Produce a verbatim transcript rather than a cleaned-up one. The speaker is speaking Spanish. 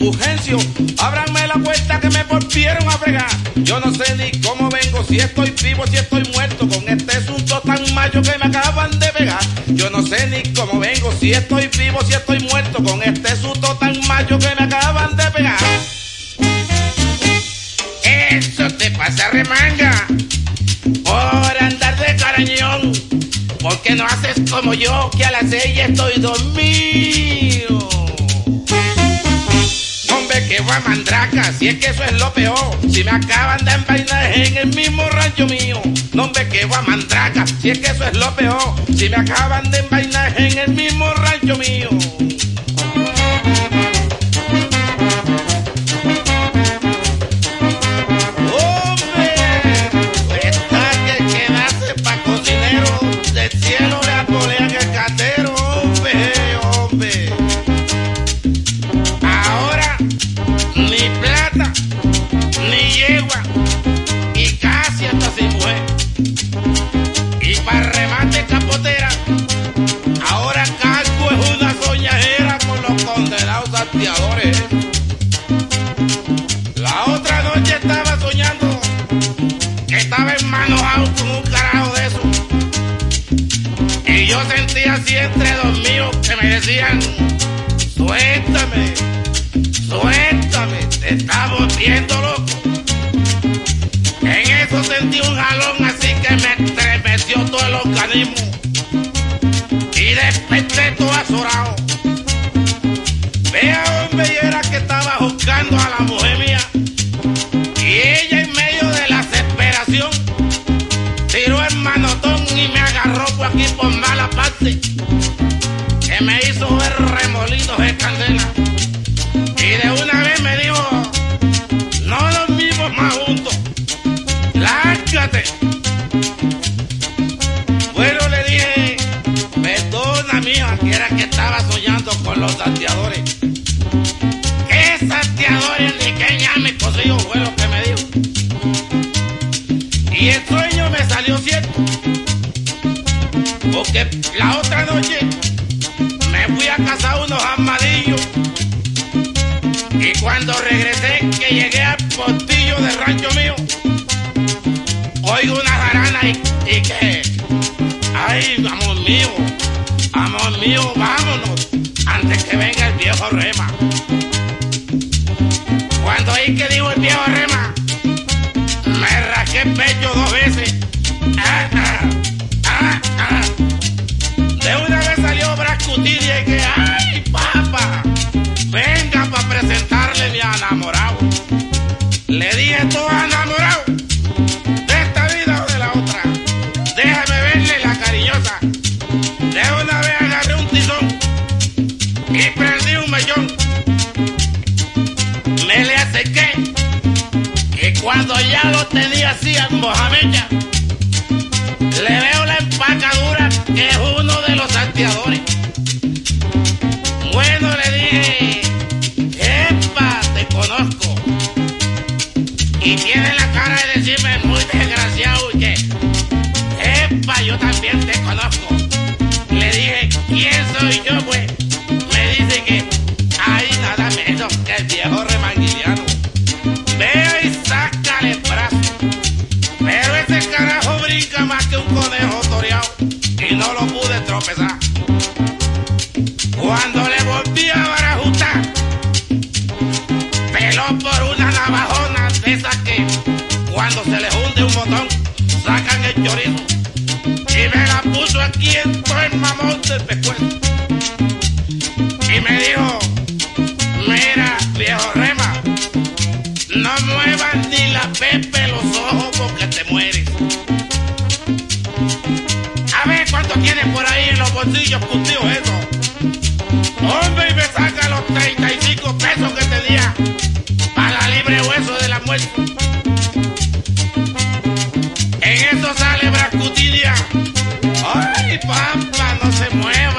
Fulgencio, ábranme la puerta que me volvieron a fregar. Yo no sé ni cómo vengo, si estoy vivo, si estoy muerto, con este asunto tan macho que me acaban de pegar. Yo no sé ni cómo vengo, si estoy vivo, si estoy muerto, con este susto tan macho que me acaban de pegar. Eso te pasa, remanga, por andar de carañón, porque no haces como yo, que a las seis estoy dormido. Hombre, que va mandraca, si es que eso es lo peor, si me acaban de envainar en el mismo rancho mío. No, hombre, que va mandraca, si es que eso es lo peor, si me acaban de envainar en el mismo rancho mío. Cielo le apolean el catero, hombre, hombre. Ahora ni plata, ni yegua, y casi hasta sin mujer. Y para remate capotera, ahora Calco es una soñajera con los condenados salteadores. La otra noche estaba soñando que estaba enmanojado con un carajo de eso. Y yo sentía así entre los míos que me decían: suéltame, suéltame, te estamos viendo loco. En eso sentí un jalón así que me estremeció todo el organismo y desperté todo azorado. Vea, hombre, y era que estaba buscando a la mujer mía, y ella en medio de la desesperación tiró el manotón y me agarró por aquí por mala parte, que me hizo ver remolinos de candela. Y de una vez me dijo: no dormimos más juntos, lárgate. Bueno, le dije: perdona, mija, que era que estaba soñando con los salteadores. ¿Qué salteadores ni qué ñame cocido? Fue lo que me dijo. Y el sueño me salió cierto, porque la otra noche me fui a cazar unos armadillos, y cuando regresé, que llegué al portillo del rancho mío, oigo una jarana y, y que, ay, amor mío, amor mío, vámonos, antes que venga el viejo Rema. Cuando oí que dijo el viejo Rema, me rasqué el pecho dos veces. Ah, ah, ah, ah. De una vez salió Brascutidia y que, ay, papá, venga para presentarle mi enamorado. Le dije: todo enamorado, de esta vida o de la otra, déjame verle la cariñosa. De una vez agarré un tizón y prendí un mechón. Me le acerqué, y cuando ya lo tenía así en mojamecha, le veo la empacadura que es uno de los salteadores. Bueno, le dije: epa, te conozco. Y tiene la cara de decirme muy desgraciado y que, epa, yo también te conozco. Le dije: ¿quién soy yo, pues? Me dice que, ay, nada menos que el viejo Remanguiliano. Vea y sácale el brazo. Pero ese carajo brinca más que un conejo toreado, y no lo pude tropezar. Cuando le volví a barajustar, peló por una navajona de esas que, cuando se le hunde un botón, sacan el chorizo, y me la puso aquí en todo el mamón del pescuezo. Y me dijo: mira, viejo Rema, no muevas ni la pepe los ojos porque te mueres. A ver cuánto tienes por ahí en los bolsillos, puntillos eso. Hombre, y me saca los treinta y cinco pesos que tenía para la libre hueso de la muerte. En eso sale Brascutidia: ay, pampa, no se mueva.